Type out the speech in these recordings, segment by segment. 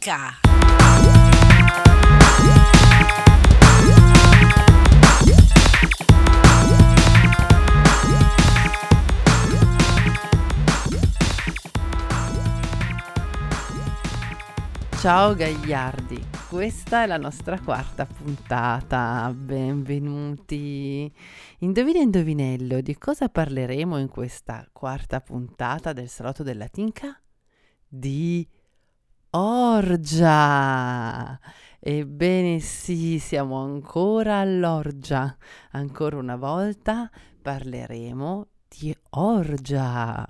Tinca. Ciao gagliardi, questa è la nostra quarta puntata, benvenuti. Indovina indovinello, di cosa parleremo in questa quarta puntata del Salotto della Tinca? Di orgia! Ebbene sì, siamo ancora all'orgia. Ancora una volta parleremo di orgia.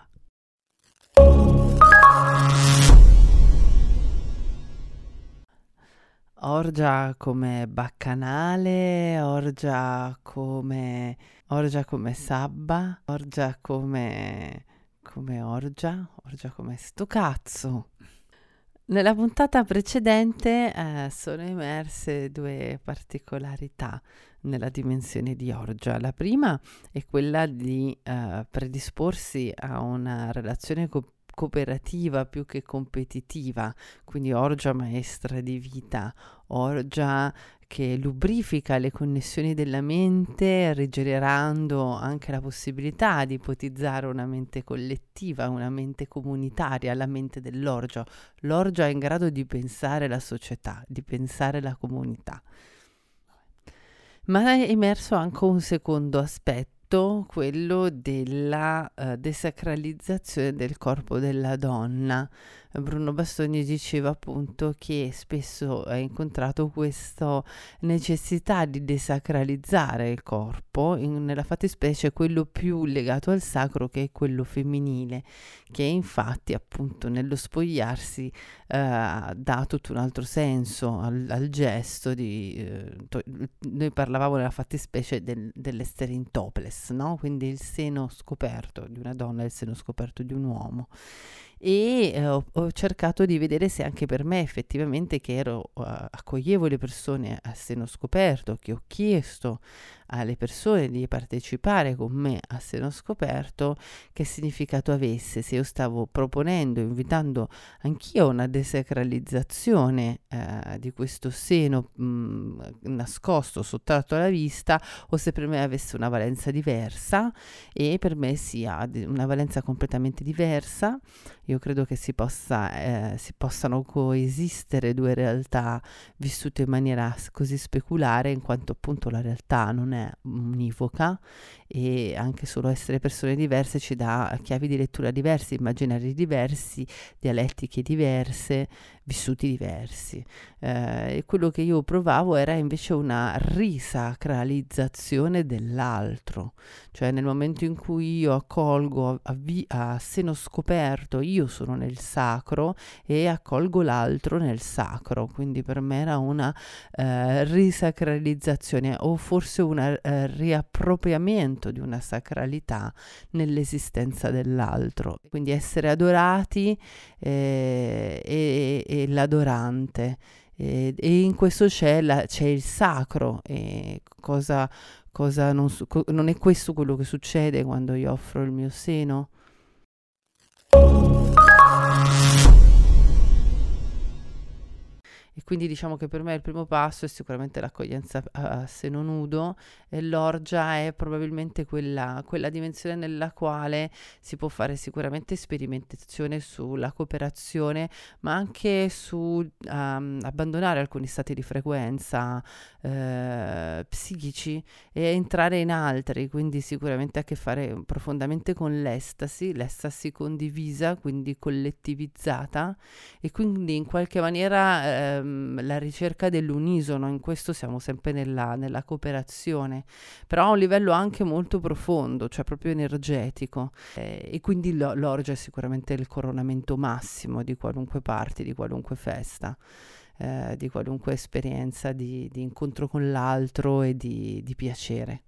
Orgia come baccanale, orgia come sabba, orgia come orgia come sto cazzo. Nella puntata precedente sono emerse due particolarità nella dimensione di orgia. La prima è quella di predisporsi a una relazione cooperativa più che competitiva, quindi orgia maestra di vita, orgia che lubrifica le connessioni della mente, rigenerando anche la possibilità di ipotizzare una mente collettiva, una mente comunitaria, la mente dell'orgia. L'orgia è in grado di pensare la società, di pensare la comunità. Ma è emerso anche un secondo aspetto, quello della desacralizzazione del corpo della donna. Bruno Bastoni diceva appunto che spesso ha incontrato questa necessità di desacralizzare il corpo, nella fattispecie quello più legato al sacro, che è quello femminile, che infatti appunto nello spogliarsi dà tutto un altro senso al gesto noi parlavamo nella fattispecie dell'essere in topless, no? Quindi il seno scoperto di una donna e il seno scoperto di un uomo. E ho cercato di vedere se anche per me effettivamente, che accoglievo le persone a seno scoperto, che ho chiesto alle persone di partecipare con me a seno scoperto, che significato avesse, se io stavo proponendo, invitando anch'io a una desacralizzazione di questo seno nascosto, sottratto alla vista, o se per me avesse una valenza diversa. E per me sì, ha una valenza completamente diversa. Io credo che si possano coesistere due realtà vissute in maniera così speculare, in quanto appunto la realtà non è univoca, e anche solo essere persone diverse ci dà chiavi di lettura diverse, immaginari diversi, dialettiche diverse, vissuti diversi. E quello che io provavo era invece una risacralizzazione dell'altro, cioè nel momento in cui io accolgo a seno scoperto, io sono nel sacro e accolgo l'altro nel sacro, quindi per me era una risacralizzazione, o forse un riappropriamento di una sacralità nell'esistenza dell'altro, quindi essere adorati e l'adorante, e in questo c'è il sacro. E cosa non è questo quello che succede quando io offro il mio seno? E quindi diciamo che per me il primo passo è sicuramente l'accoglienza a seno nudo, e l'orgia è probabilmente quella dimensione nella quale si può fare sicuramente sperimentazione sulla cooperazione, ma anche su abbandonare alcuni stati di frequenza psichici e entrare in altri, quindi sicuramente ha a che fare profondamente con l'estasi condivisa, quindi collettivizzata, e quindi in qualche maniera la ricerca dell'unisono. In questo siamo sempre nella cooperazione, però a un livello anche molto profondo, cioè proprio energetico, e quindi l'orgia è sicuramente il coronamento massimo di qualunque party, di qualunque festa, di qualunque esperienza di incontro con l'altro e di piacere.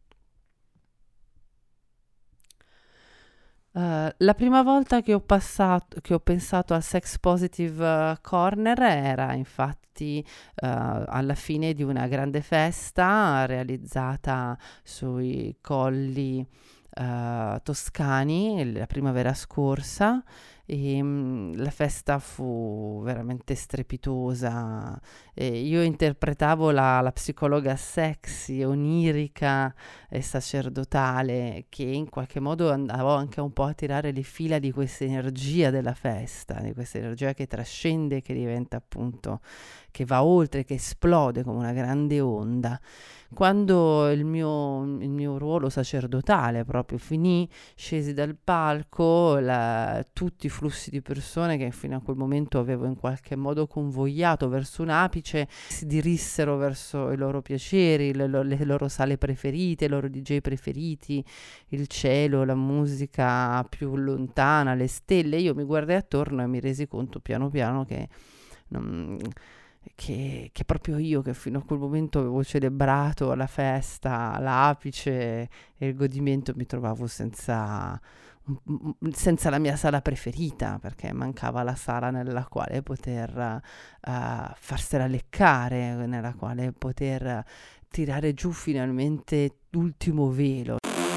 La prima volta che ho pensato al Sex Positive Corner era infatti alla fine di una grande festa realizzata sui colli toscani la primavera scorsa, e la festa fu veramente strepitosa. Io interpretavo la psicologa sexy, onirica e sacerdotale, che in qualche modo andavo anche un po' a tirare le fila di questa energia della festa, di questa energia che trascende, che diventa appunto, che va oltre, che esplode come una grande onda. Quando il mio ruolo sacerdotale proprio finì, scesi dal palco, tutti i flussi di persone che fino a quel momento avevo in qualche modo convogliato verso un apice si dirissero verso i loro piaceri, le loro sale preferite, i loro DJ preferiti, il cielo, la musica più lontana, le stelle. Io mi guardai attorno e mi resi conto piano piano non- che proprio io, che fino a quel momento avevo celebrato la festa, l'apice e il godimento, mi trovavo senza la mia sala preferita, perché mancava la sala nella quale poter farsela leccare, nella quale poter tirare giù finalmente l'ultimo velo.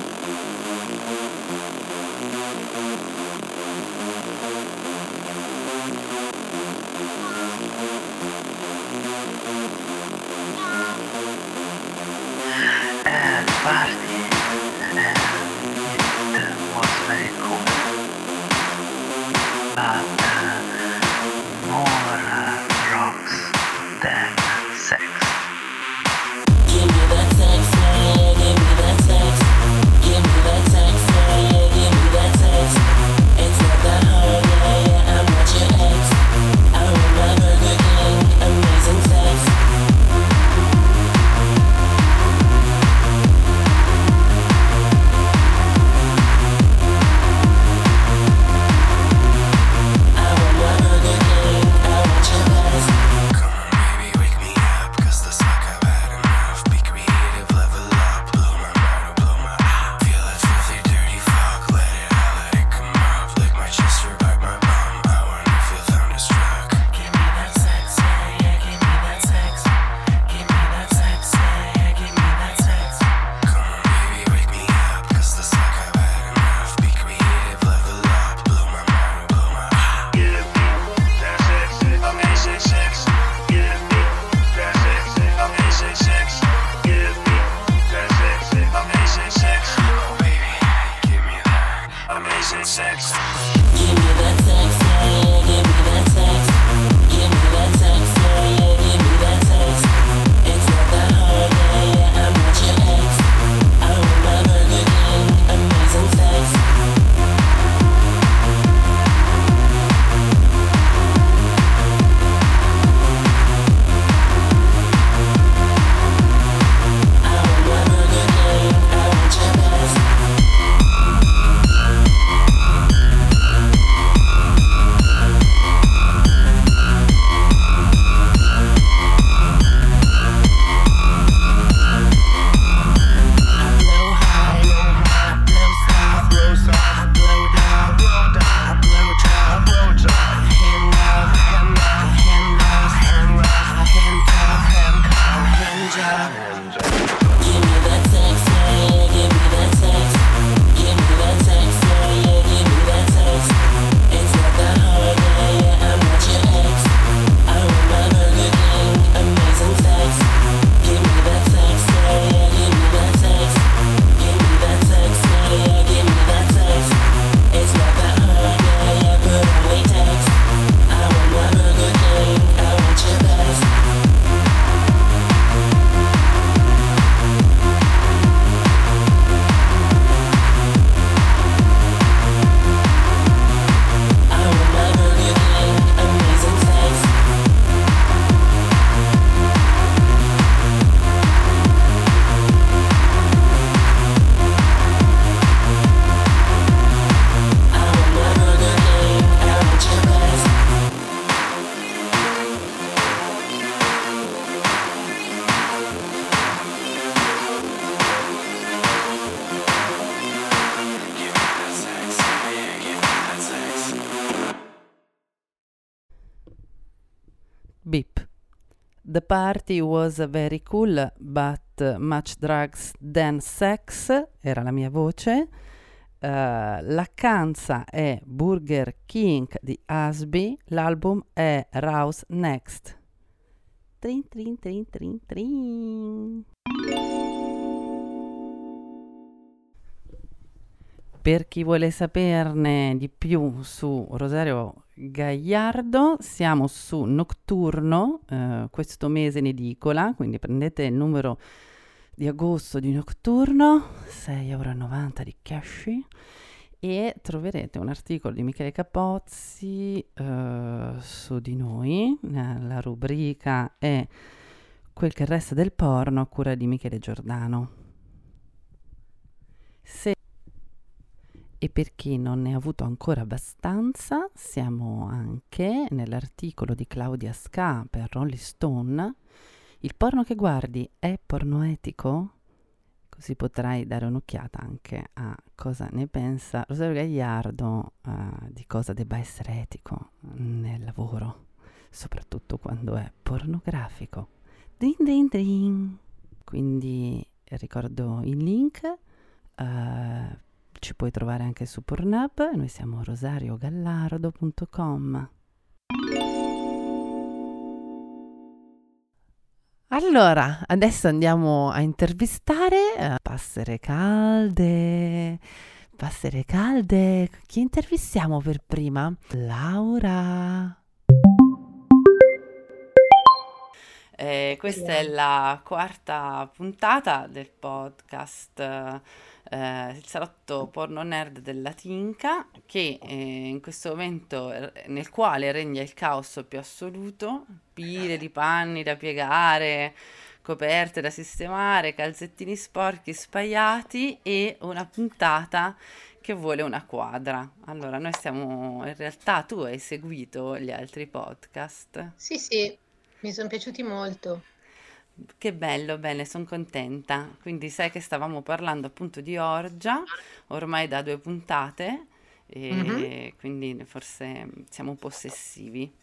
Party it was very cool, but more rocks than sex. Give me that sex, yeah, give me that sex. Give me that sex, yeah, give me that sex. It's not that hard, yeah, I'm not your ex. I want my Burger King, amazing sex. Beep. The party was very cool, but much drugs than sex, era la mia voce. La canza è Burger King di Asby, l'album è Rouse Next. Trin trin trin trin trin. Per chi vuole saperne di più su Rosario Gagliardo, siamo su Nocturno, questo mese in edicola, quindi prendete il numero di agosto di Nocturno, 6,90 € di cash, e troverete un articolo di Michele Capozzi su di noi. La rubrica è Quel che resta del porno, a cura di Michele Giordano. E per chi non ne ha avuto ancora abbastanza, siamo anche nell'articolo di Claudia Ska per Rolling Stone. Il porno che guardi è porno etico? Così potrai dare un'occhiata anche a cosa ne pensa Rosario Gagliardo di cosa debba essere etico nel lavoro, soprattutto quando è pornografico. Din din din. Quindi ricordo il link. Ci puoi trovare anche su Pornhub, noi siamo rosariogallardo.com. Allora, adesso andiamo a intervistare Passere Calde. Chi intervistiamo per prima? Laura. Questa è la quarta puntata del podcast Il salotto porno nerd della Tinca, che in questo momento nel quale regna il caos più assoluto, pile di panni da piegare, coperte da sistemare, calzettini sporchi spaiati e una puntata che vuole una quadra. Allora, noi stiamo, in realtà tu hai seguito gli altri podcast. Sì, mi sono piaciuti molto. Che bello, bene, sono contenta. Quindi sai che stavamo parlando appunto di orgia, ormai da 2 puntate, e quindi forse siamo possessivi.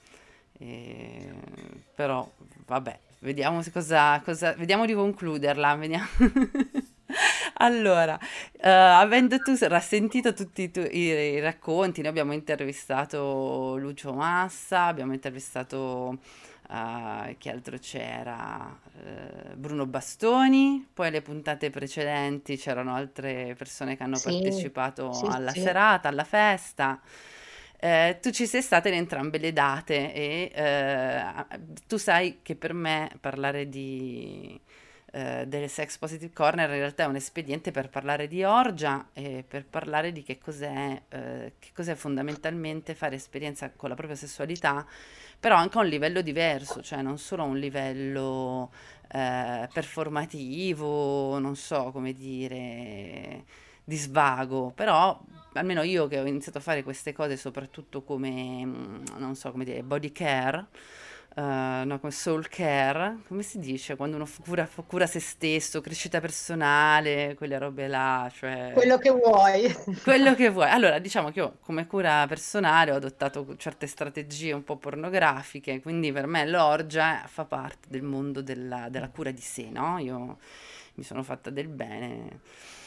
Però vabbè, vediamo vediamo di concluderla. Vediamo. Allora, avendo tu sentito tutti i racconti, noi abbiamo intervistato Lucio Massa, abbiamo intervistato chi altro c'era? Bruno Bastoni, poi le puntate precedenti c'erano altre persone che hanno partecipato alla serata, alla festa. Tu ci sei stata in entrambe le date e tu sai che per me parlare delle Sex Positive Corner in realtà è un espediente per parlare di orgia e per parlare di che cos'è fondamentalmente fare esperienza con la propria sessualità, però anche a un livello diverso, cioè non solo a un livello performativo, non so come dire, di svago, però almeno io che ho iniziato a fare queste cose soprattutto come, non so come dire, body care, no, come soul care, come si dice quando uno cura se stesso, crescita personale, quelle robe là, cioè Quello che vuoi. quello che vuoi. Allora, diciamo che io come cura personale ho adottato certe strategie un po' pornografiche, quindi per me l'orgia fa parte del mondo della cura di sé, no? Io mi sono fatta del bene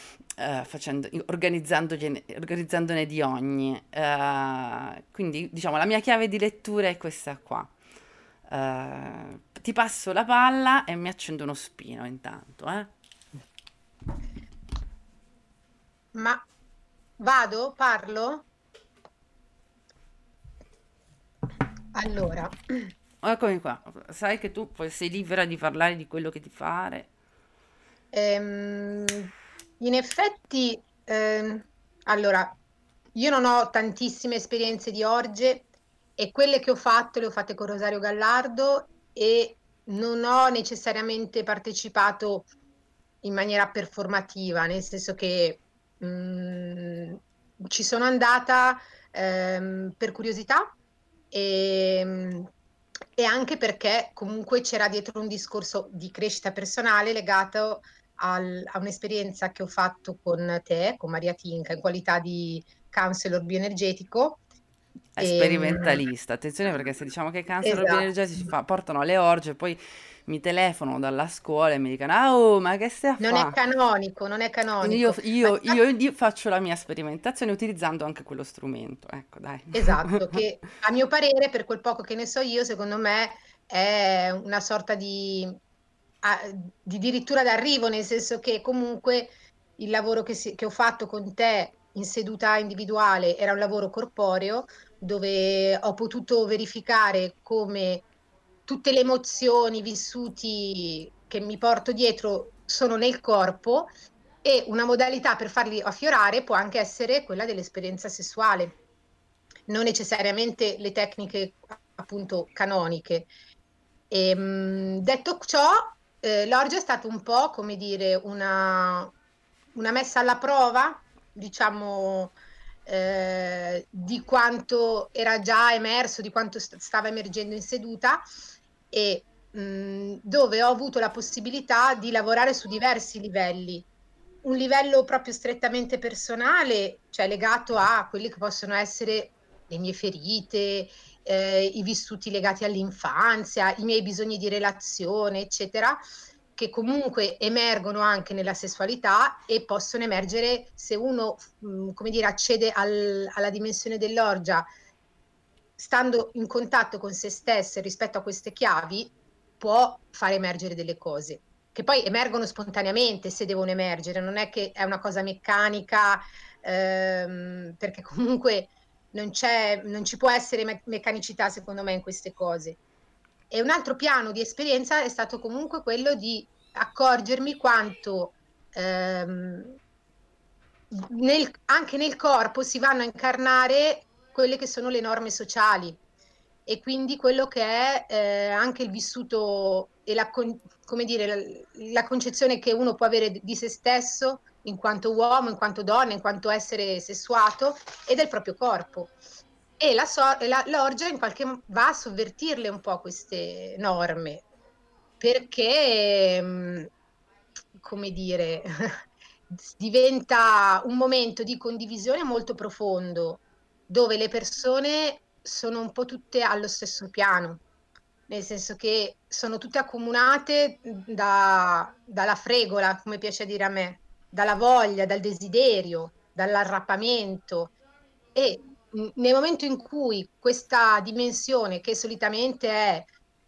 organizzandone di ogni. Quindi, diciamo, la mia chiave di lettura è questa qua. Ti passo la palla e mi accendo uno spino intanto, Ma vado? Parlo? Allora, Eccomi qua, sai che tu poi sei libera di parlare di quello che ti pare. in effetti, allora, io non ho tantissime esperienze di orge e quelle che ho fatto le ho fatte con Rosario Gallardo e non ho necessariamente partecipato in maniera performativa, nel senso che ci sono andata per curiosità e anche perché comunque c'era dietro un discorso di crescita personale legato a un'esperienza che ho fatto con te, con Maria Tinca, in qualità di counselor bioenergetico. È sperimentalista, attenzione perché se diciamo che i counselor Esatto. bioenergetici portano alle orge, poi mi telefonano dalla scuola e mi dicono, ah, oh, ma che stai a Non è fare? canonico, non è Quindi io, canonico. Ma io- infatti, io faccio la mia sperimentazione utilizzando anche quello strumento, ecco, dai. esatto, che a mio parere, per quel poco che ne so io, secondo me è una sorta di dirittura d'arrivo, nel senso che comunque il lavoro che ho fatto con te in seduta individuale era un lavoro corporeo, dove ho potuto verificare come tutte le emozioni vissuti che mi porto dietro sono nel corpo, e una modalità per farli affiorare può anche essere quella dell'esperienza sessuale, non necessariamente le tecniche appunto canoniche. Detto ciò, l'orgia è stato un po', come dire, una messa alla prova, diciamo, di quanto era già emerso, di quanto stava emergendo in seduta, e dove ho avuto la possibilità di lavorare su diversi livelli. Un livello proprio strettamente personale, cioè legato a quelli che possono essere le mie ferite, i vissuti legati all'infanzia, i miei bisogni di relazione, eccetera, che comunque emergono anche nella sessualità e possono emergere se uno, come dire, accede alla dimensione dell'orgia stando in contatto con se stesse rispetto a queste chiavi, può far emergere delle cose che poi emergono spontaneamente se devono emergere, non è che è una cosa meccanica, perché comunque non ci può essere meccanicità secondo me in queste cose. E un altro piano di esperienza è stato comunque quello di accorgermi quanto anche nel corpo si vanno a incarnare quelle che sono le norme sociali, e quindi quello che è anche il vissuto e come dire, la concezione che uno può avere di se stesso in quanto uomo, in quanto donna, in quanto essere sessuato, e del proprio corpo. E l'orgia in va a sovvertirle un po' queste norme, perché, come dire, diventa un momento di condivisione molto profondo, dove le persone sono un po' tutte allo stesso piano, nel senso che sono tutte accomunate dalla fregola, come piace dire a me, dalla voglia, dal desiderio, dall'arrappamento. E nel momento in cui questa dimensione, che solitamente è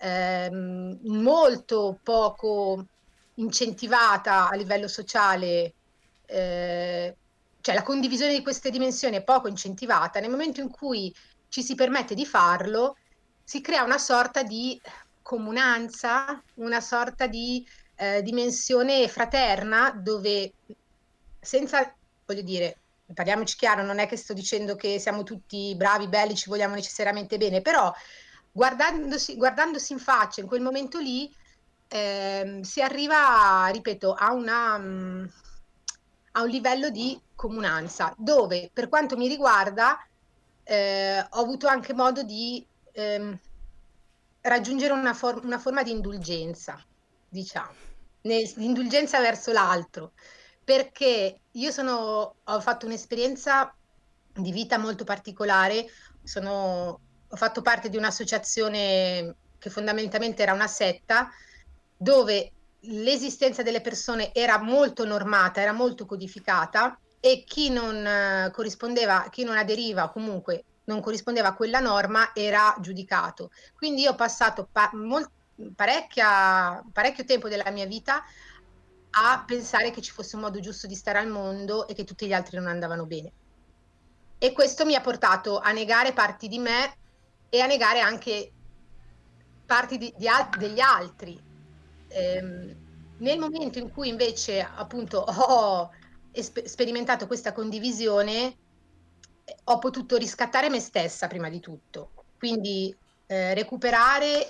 molto poco incentivata a livello sociale, cioè la condivisione di queste dimensioni è poco incentivata, nel momento in cui ci si permette di farlo, si crea una sorta di comunanza, una sorta di dimensione fraterna, dove senza, voglio dire, parliamoci chiaro, non è che sto dicendo che siamo tutti bravi, belli, ci vogliamo necessariamente bene, però guardandosi in faccia in quel momento lì, si arriva, ripeto, a un livello di comunanza, dove per quanto mi riguarda ho avuto anche modo di raggiungere una forma di indulgenza, diciamo, di indulgenza verso l'altro, perché ho fatto un'esperienza di vita molto particolare. Ho fatto parte di un'associazione che fondamentalmente era una setta, dove l'esistenza delle persone era molto normata, era molto codificata, e chi non corrispondeva, chi non aderiva, comunque non corrispondeva a quella norma, era giudicato. Quindi io ho passato parecchio tempo della mia vita a pensare che ci fosse un modo giusto di stare al mondo e che tutti gli altri non andavano bene. E questo mi ha portato a negare parti di me e a negare anche parti degli altri. Nel momento in cui invece appunto ho sperimentato questa condivisione, ho potuto riscattare me stessa prima di tutto, quindi recuperare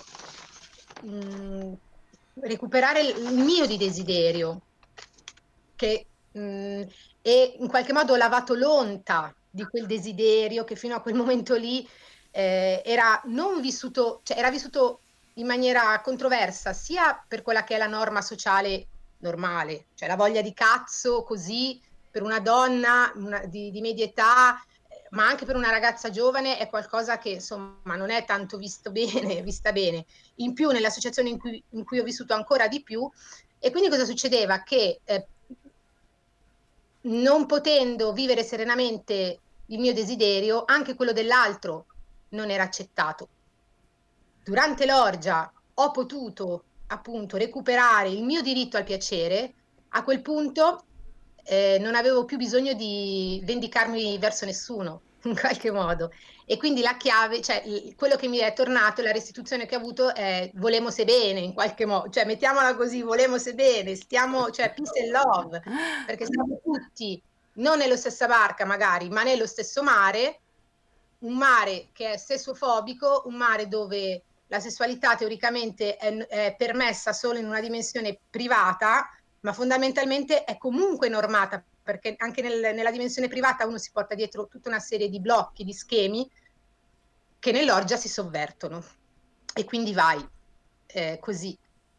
il mio di desiderio, che e in qualche modo ho lavato l'onta di quel desiderio che fino a quel momento lì era non vissuto, cioè era vissuto in maniera controversa, sia per quella che è la norma sociale normale, cioè la voglia di cazzo così per una donna di media età, ma anche per una ragazza giovane è qualcosa che insomma non è tanto vista bene. In più nell'associazione in cui ho vissuto ancora di più, e quindi cosa succedeva? Che non potendo vivere serenamente il mio desiderio, anche quello dell'altro non era accettato. Durante l'orgia ho potuto appunto recuperare il mio diritto al piacere. A quel punto non avevo più bisogno di vendicarmi verso nessuno, in qualche modo. E quindi la chiave, cioè quello che mi è tornato, la restituzione che ho avuto è volemo se bene, in qualche modo. Cioè mettiamola così, volemo se bene, stiamo, cioè peace and love, perché siamo tutti non nello stessa barca magari, ma nello stesso mare, un mare che è sessuofobico, un mare dove la sessualità teoricamente è permessa solo in una dimensione privata, ma fondamentalmente è comunque normata, perché anche nella dimensione privata uno si porta dietro tutta una serie di blocchi, di schemi, che nell'orgia si sovvertono. E quindi vai così.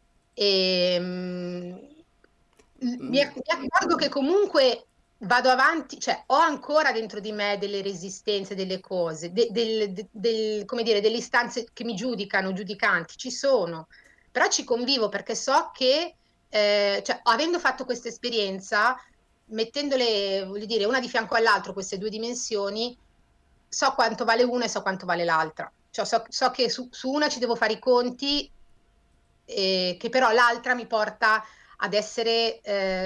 Mi accorgo che comunque vado avanti, cioè ho ancora dentro di me delle resistenze, delle cose, come dire, delle istanze che mi giudicano, giudicanti, ci sono, però ci convivo perché so che, cioè, avendo fatto questa esperienza, mettendole, voglio dire, una di fianco all'altro, queste due dimensioni, so quanto vale una e so quanto vale l'altra. Cioè, so che su una ci devo fare i conti, che però l'altra mi porta ad essere,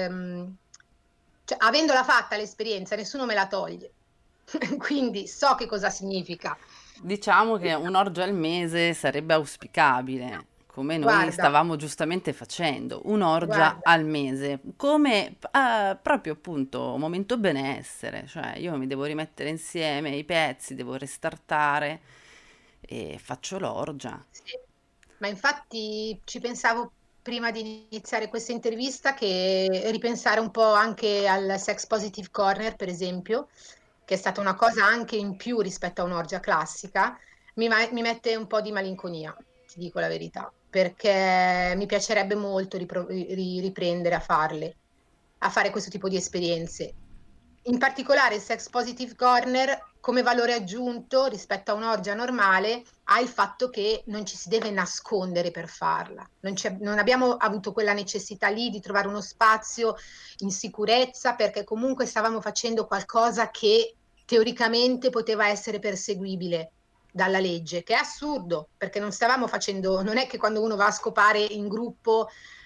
cioè, avendola fatta l'esperienza, nessuno me la toglie. Quindi so che cosa significa. Diciamo che un'orgia al mese sarebbe auspicabile, come noi Guarda, stavamo giustamente facendo, un'orgia guarda, al mese, come proprio appunto momento benessere, cioè io mi devo rimettere insieme i pezzi, devo restartare e faccio l'orgia. sì. Ma infatti ci pensavo prima di iniziare questa intervista che ripensare un po' anche al Sex Positive Corner, per esempio, che è stata una cosa anche in più rispetto a un'orgia classica, mi mette un po' di malinconia, ti dico la verità, perché mi piacerebbe molto riprendere a fare questo tipo di esperienze. In particolare il Sex Positive Corner, come valore aggiunto rispetto a un'orgia normale, ha il fatto che non ci si deve nascondere per farla. Non abbiamo avuto quella necessità lì di trovare uno spazio in sicurezza, perché comunque stavamo facendo qualcosa che teoricamente poteva essere perseguibile dalla legge, che è assurdo, perché non stavamo facendo, non è che quando uno va a scopare in gruppo,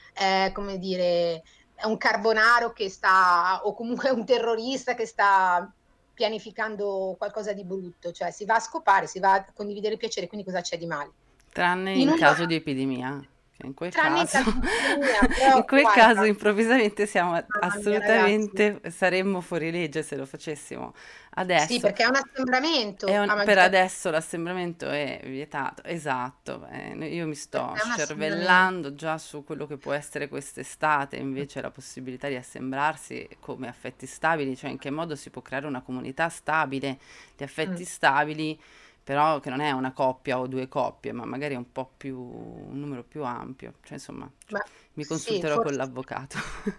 come dire, è un carbonaro che sta, o comunque un terrorista che sta pianificando qualcosa di brutto, cioè si va a scopare, si va a condividere il piacere, quindi cosa c'è di male? Tranne In in una, caso di epidemia, che in quel tranne in caso, caso di epidemia, però in quel caso guarda, improvvisamente siamo mamma mia ragazzi, assolutamente, saremmo fuori legge se lo facessimo. sì, Adesso, perché è un assembramento a per maggior adesso l'assembramento è vietato, esatto, io mi sto perché è un assembramento. scervellando già su quello che può essere quest'estate, invece la possibilità di assemblarsi come affetti stabili, cioè in che modo si può creare una comunità stabile di Mm. affetti stabili, però che non è una coppia o due coppie, ma magari è un po' più, un numero più ampio, cioè insomma, Ma mi sì, consulterò con l'avvocato.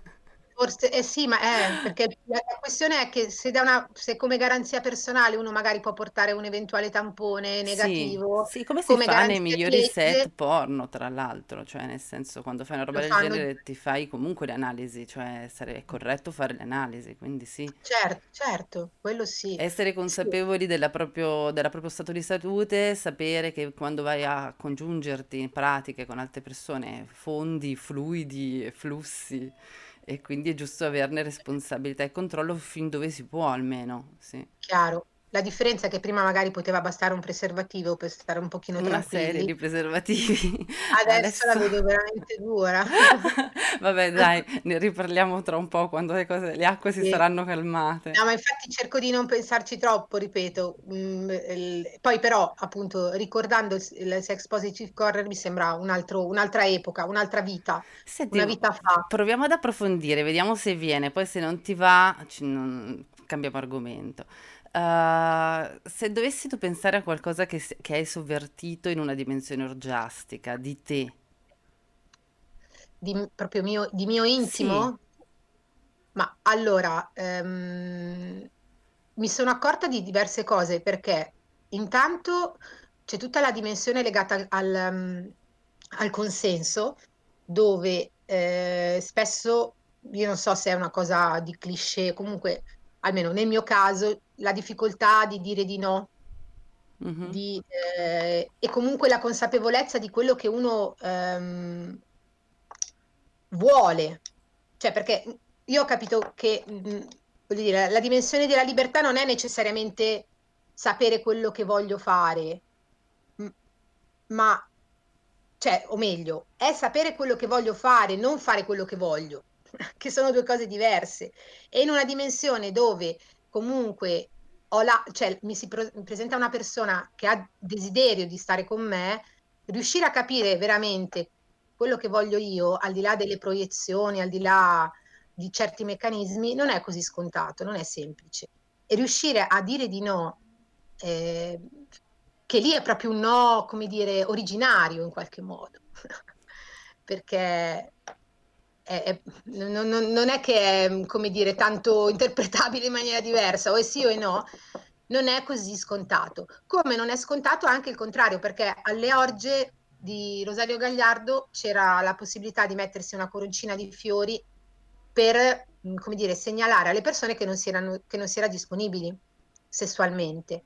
forse, sì, ma perché la questione è che se come garanzia personale uno magari può portare un eventuale tampone Sì, negativo, sì, come si come fa nei garanzia di migliori set legge porno, tra l'altro, cioè nel senso quando fai una roba lo del fanno. genere ti fai comunque le analisi, cioè sarebbe corretto fare le analisi, quindi sì. Certo, certo, quello sì. Essere Sì, consapevoli della proprio stato di salute, sapere che quando vai a congiungerti in pratiche con altre persone fondi, fluidi e flussi e quindi è giusto averne responsabilità e controllo fin dove si può almeno, sì. chiaro. La differenza è che prima magari poteva bastare un preservativo per stare un pochino Una serie tranquilli, di preservativi. adesso la Adesso vedo veramente dura. vabbè dai, ne riparliamo tra un po' quando le acque si Sì. saranno calmate. No, ma infatti cerco di non pensarci troppo, ripeto. Poi però, appunto, ricordando il Sex Positive Corner mi sembra un'altra epoca, un'altra vita, Senti, una vita fa. proviamo ad approfondire, vediamo se viene, poi se non ti va, cambiamo argomento. Se dovessi tu pensare a qualcosa che hai sovvertito in una dimensione orgiastica di te, Proprio di mio sì, intimo? Ma allora, mi sono accorta di diverse cose, perché intanto c'è tutta la dimensione legata al consenso, dove spesso, io non so se è una cosa di cliché, comunque, almeno nel mio caso, la difficoltà di dire di no, Mhm. e comunque la consapevolezza di quello che uno vuole. Cioè, perché io ho capito che, voglio dire, la dimensione della libertà non è necessariamente sapere quello che voglio fare, m- ma, cioè, o meglio, è sapere quello che voglio fare, non fare quello che voglio, che sono due cose diverse. E in una dimensione dove comunque cioè, mi presenta una persona che ha desiderio di stare con me, riuscire a capire veramente quello che voglio io, al di là delle proiezioni, al di là di certi meccanismi, non è così scontato, non è semplice. E riuscire a dire di no, eh, che lì è proprio un no, come dire, originario in qualche modo, perché non è che è, come dire, tanto interpretabile in maniera diversa, o è sì o è no, non è così scontato. Come non è scontato anche il contrario, perché alle orge di Rosario Gagliardo c'era la possibilità di mettersi una coroncina di fiori per, come dire, segnalare alle persone che non si era disponibili sessualmente.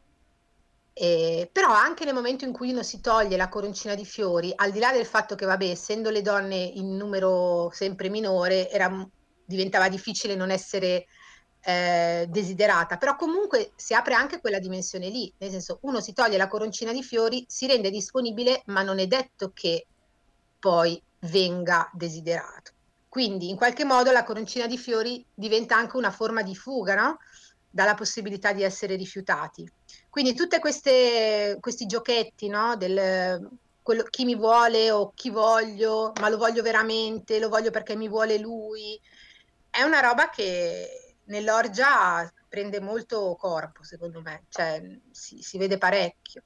Però anche nel momento in cui uno si toglie la coroncina di fiori, al di là del fatto che, vabbè, essendo le donne in numero sempre minore, diventava difficile non essere desiderata, però comunque si apre anche quella dimensione lì, nel senso, uno si toglie la coroncina di fiori, si rende disponibile, ma non è detto che poi venga desiderato. Quindi in qualche modo la coroncina di fiori diventa anche una forma di fuga, no? Dalla possibilità di essere rifiutati. Quindi tutti questi giochetti, no? Chi mi vuole o chi voglio, ma lo voglio veramente, lo voglio perché mi vuole lui, è una roba che nell'orgia prende molto corpo, secondo me, cioè si vede parecchio.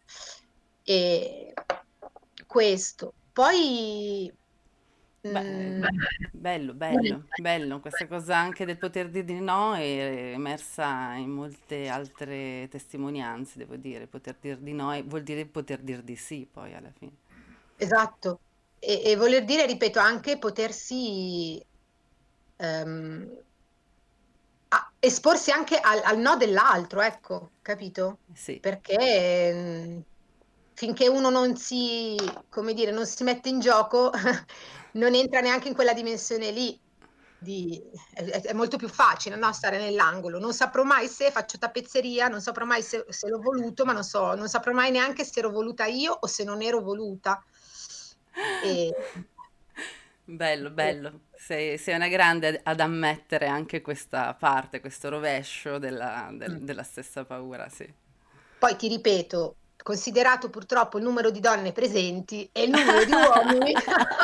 E questo. Poi, Beh, mm, bello, bello, bello, questa cosa anche del poter dire di no è emersa in molte altre testimonianze, devo dire, poter dire di no vuol dire poter dire di sì poi alla fine. esatto. E voler dire, ripeto, anche potersi ehm, esporsi anche al no dell'altro, ecco, capito? Sì. Perché finché uno come dire, non si mette in gioco, non entra neanche in quella dimensione lì. È molto più facile, no? Stare nell'angolo. Non saprò mai se faccio tappezzeria, non saprò mai se l'ho voluto, ma non saprò mai neanche se ero voluta io o se non ero voluta. E, Bello, bello. Sei una grande ad ammettere anche questa parte, questo rovescio della stessa paura, sì. Poi ti ripeto, considerato purtroppo il numero di donne presenti e il numero di uomini,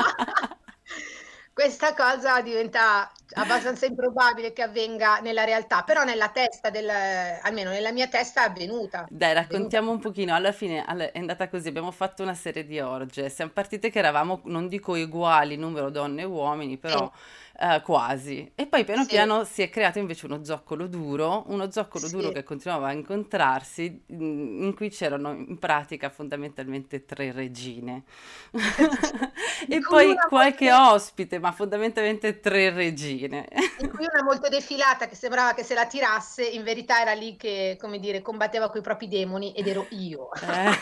questa cosa diventa abbastanza improbabile che avvenga nella realtà, però nella testa almeno nella mia testa è avvenuta. Dai, È avvenuta. raccontiamo un pochino. Alla fine è andata così, abbiamo fatto una serie di orge. Siamo partite che eravamo, non dico uguali, numero donne e uomini, Sì, però quasi. E poi piano sì, piano si è creato invece uno zoccolo duro sì. che continuava a incontrarsi, in cui c'erano in pratica fondamentalmente tre regine. In E cui poi una qualche molto, ospite, ma fondamentalmente tre regine. in cui una molto defilata che sembrava che se la tirasse, in verità era lì che, come dire, combatteva con i propri demoni ed ero io. Eh.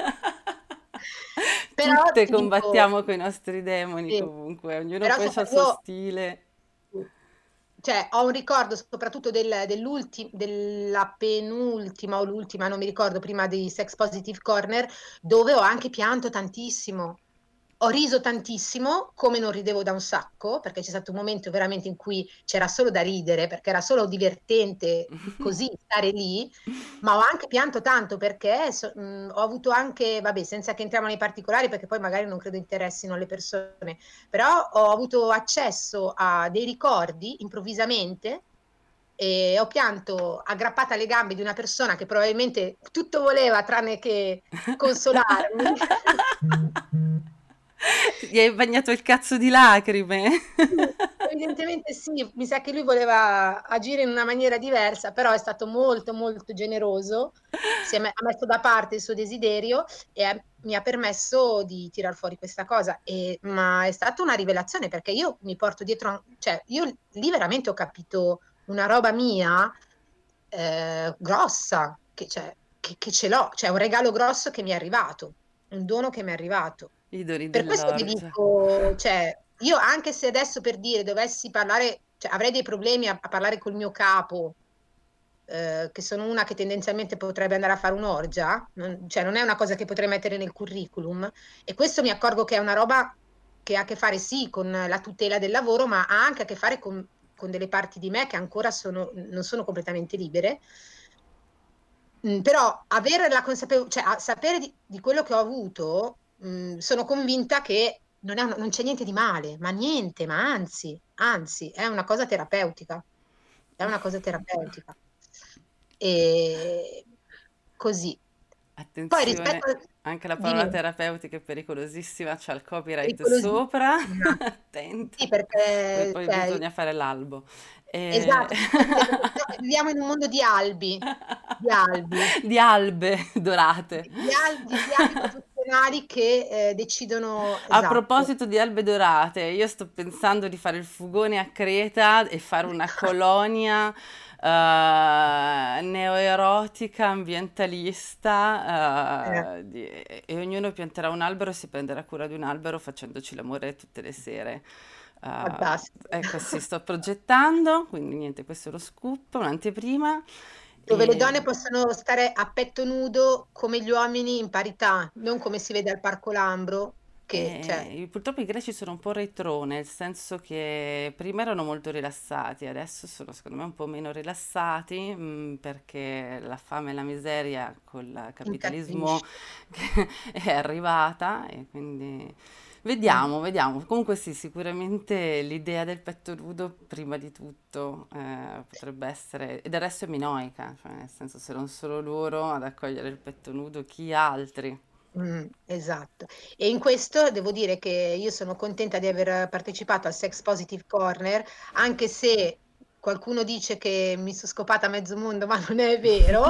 Però Tutte ti dico, combattiamo con i nostri demoni sì, comunque, ognuno però poi ha il suo stile. cioè, ho un ricordo soprattutto della penultima o l'ultima, non mi ricordo, prima di Sex Positive Corner, dove ho anche pianto tantissimo. Ho riso tantissimo, come non ridevo da un sacco, perché c'è stato un momento veramente in cui c'era solo da ridere, perché era solo divertente così stare lì, ma ho anche pianto tanto perché ho avuto anche, vabbè, senza che entriamo nei particolari, perché poi magari non credo interessino le persone, però ho avuto accesso a dei ricordi improvvisamente e ho pianto aggrappata alle gambe di una persona che probabilmente tutto voleva tranne che consolarmi. Gli hai bagnato il cazzo di lacrime. Sì, evidentemente sì, mi sa che lui voleva agire in una maniera diversa, però è stato molto molto generoso, ha messo da parte il suo desiderio e mi ha permesso di tirar fuori questa cosa. Ma è stata una rivelazione perché io mi porto dietro, cioè io lì veramente ho capito una roba mia grossa, che ce l'ho, cioè un regalo grosso che mi è arrivato, un dono che mi è arrivato. I doni Per questo ti dell'orgia. dico, cioè, io anche se adesso per dire dovessi parlare, cioè avrei dei problemi a parlare col mio capo, che sono una che tendenzialmente potrebbe andare a fare un'orgia, cioè non è una cosa che potrei mettere nel curriculum, e questo mi accorgo che è una roba che ha a che fare sì con la tutela del lavoro, ma ha anche a che fare con delle parti di me che ancora non sono completamente libere. Però avere la consapevolezza, cioè sapere di quello che ho avuto, sono convinta che non c'è niente di male, ma niente, ma anzi, è una cosa terapeutica. È una cosa terapeutica. E così. Poi Attenzione, rispetto al... anche la parola Dimmi, terapeutica è pericolosissima, c'ha il copyright sopra. pericolosissima. Attenta, Sì, poi, perché poi cioè, bisogna fare l'albo. Eh, esatto, viviamo in un mondo di albi, di albi. Di albe dorate. Di albi professionali che decidono, A esatto. proposito di albe dorate, io sto pensando di fare il fugone a Creta e fare una colonia neoerotica, Eh, ambientalista, e ognuno pianterà un albero e si prenderà cura di un albero facendoci l'amore tutte le sere. fantastico. Ecco, sì, sto progettando, quindi niente, questo è lo scoop, un'anteprima. Dove le E donne possono stare a petto nudo come gli uomini in parità, non come si vede al Parco Lambro, che cioè, Purtroppo i greci sono un po' retro, nel senso che prima erano molto rilassati, adesso sono secondo me un po' meno rilassati, perché la fame e la miseria col capitalismo incastrisce. che è arrivata e quindi Mm. vediamo, vediamo. Comunque sì, sicuramente l'idea del petto nudo prima di tutto potrebbe essere, e del resto è minoica, cioè nel senso se non solo loro ad accogliere il petto nudo, chi altri? Esatto. E in questo devo dire che io sono contenta di aver partecipato al Sex Positive Corner, anche se qualcuno dice che mi sono scopata mezzo mondo, ma non è vero.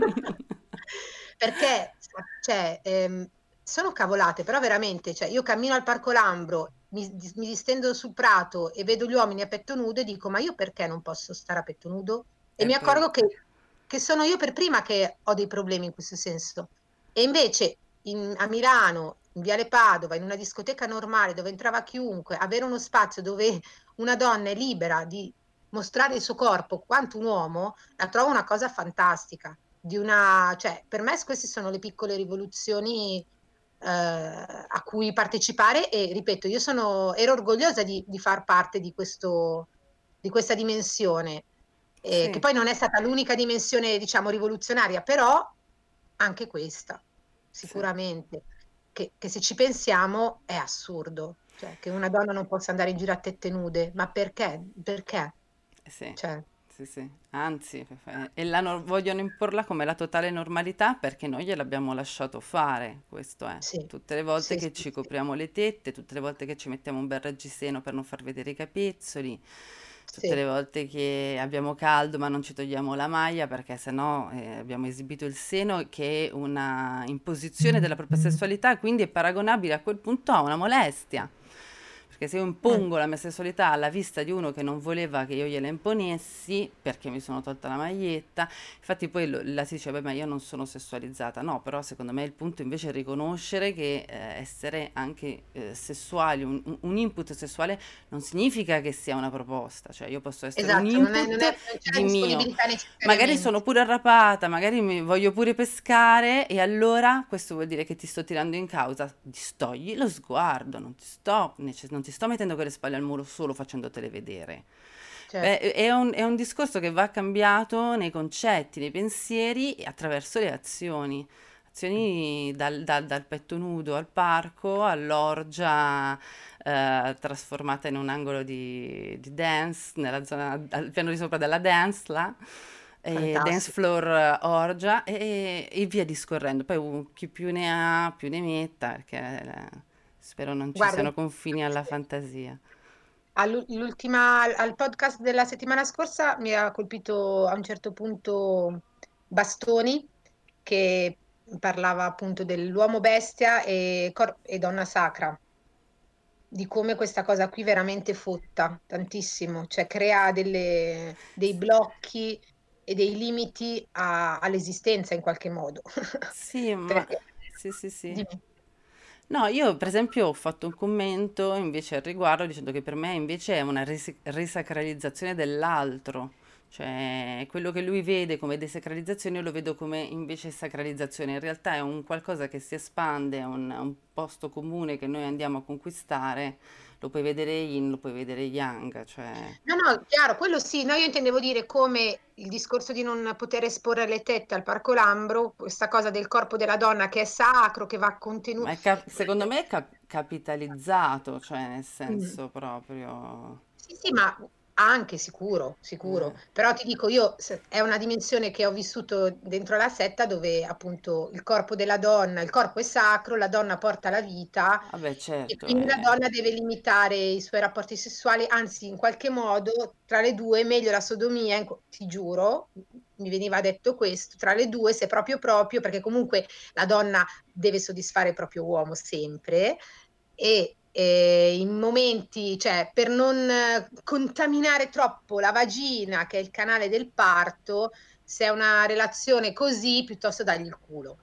Perché cioè, sono cavolate, però veramente, cioè, io cammino al Parco Lambro, mi distendo sul prato e vedo gli uomini a petto nudo e dico, ma io perché non posso stare a petto nudo? E E mi poi accorgo che sono io per prima che ho dei problemi in questo senso. E invece a Milano, in Viale Padova, in una discoteca normale dove entrava chiunque, avere uno spazio dove una donna è libera di mostrare il suo corpo quanto un uomo, la trovo una cosa fantastica. Cioè, per me queste sono le piccole rivoluzioni a cui partecipare e ripeto, ero orgogliosa di far parte di questa dimensione, che sì. poi non è stata l'unica dimensione, diciamo, rivoluzionaria, però anche questa, Sì, sicuramente, che se ci pensiamo è assurdo, cioè che una donna non possa andare in giro a tette nude, ma perché? Perché? sì, Cioè, sì, sì. Anzi, e vogliono imporla come la totale normalità perché noi gliel'abbiamo lasciato fare, questo è. sì, Tutte le volte sì, che sì, ci sì, copriamo le tette, tutte le volte che ci mettiamo un bel reggiseno per non far vedere i capezzoli, tutte sì. le volte che abbiamo caldo ma non ci togliamo la maglia perché sennò abbiamo esibito il seno, che è una imposizione della propria sessualità, quindi è paragonabile a quel punto a una molestia. Perché se io Mm, impongo la mia sessualità alla vista di uno che non voleva che io gliela imponessi, perché mi sono tolta la maglietta, infatti poi la si dice, beh, ma io non sono sessualizzata. No, però secondo me il punto invece è riconoscere che essere anche sessuali, un input sessuale non significa che sia una proposta, cioè io posso essere un esatto, input non c'è la di mio. disponibilità Magari sono necessariamente. pure arrapata, magari mi voglio pure pescare e allora questo vuol dire che ti sto tirando in causa. Distogli lo sguardo, non ti sto mettendo con le spalle al muro solo facendotele vedere. Beh, Certo. è un discorso che va cambiato nei concetti, nei pensieri e attraverso le azioni. Azioni dal petto nudo al parco, all'orgia trasformata in un angolo di dance, nella zona, al piano di sopra della dance, là, e dance Fantastico. floor orgia e via discorrendo. Poi chi più ne ha più ne metta, perché Spero non ci Guarda, siano confini alla fantasia. al podcast della settimana scorsa mi ha colpito a un certo punto Bastoni, che parlava appunto dell'uomo bestia e donna sacra, di come questa cosa qui veramente fotta tantissimo, cioè crea dei blocchi e dei limiti all'esistenza in qualche modo. Sì, ma Perché, sì, sì, sì. dimmi. No, io per esempio ho fatto un commento invece al riguardo dicendo che per me invece è una risacralizzazione dell'altro, cioè quello che lui vede come desacralizzazione io lo vedo come invece sacralizzazione, in realtà è un qualcosa che si espande, è un posto comune che noi andiamo a conquistare, lo puoi vedere yin, lo puoi vedere yang, cioè... No, no, chiaro, quello sì, no, io intendevo dire come il discorso di non poter esporre le tette al Parco Lambro, questa cosa del corpo della donna che è sacro, che va Ma contenuto. secondo me è capitalizzato, cioè nel Mm. senso proprio... Sì, sì, ma anche sicuro, sicuro. eh. Però ti dico, è una dimensione che ho vissuto dentro la setta dove appunto il corpo della donna, il corpo è sacro, la donna porta la vita Vabbè, e certo, quindi la donna deve limitare i suoi rapporti sessuali, anzi in qualche modo tra le due, meglio la sodomia, ti giuro, mi veniva detto questo, tra le due se proprio, perché comunque la donna deve soddisfare il proprio uomo sempre e in momenti, cioè per non contaminare troppo la vagina, che è il canale del parto, se è una relazione così, piuttosto dagli il culo.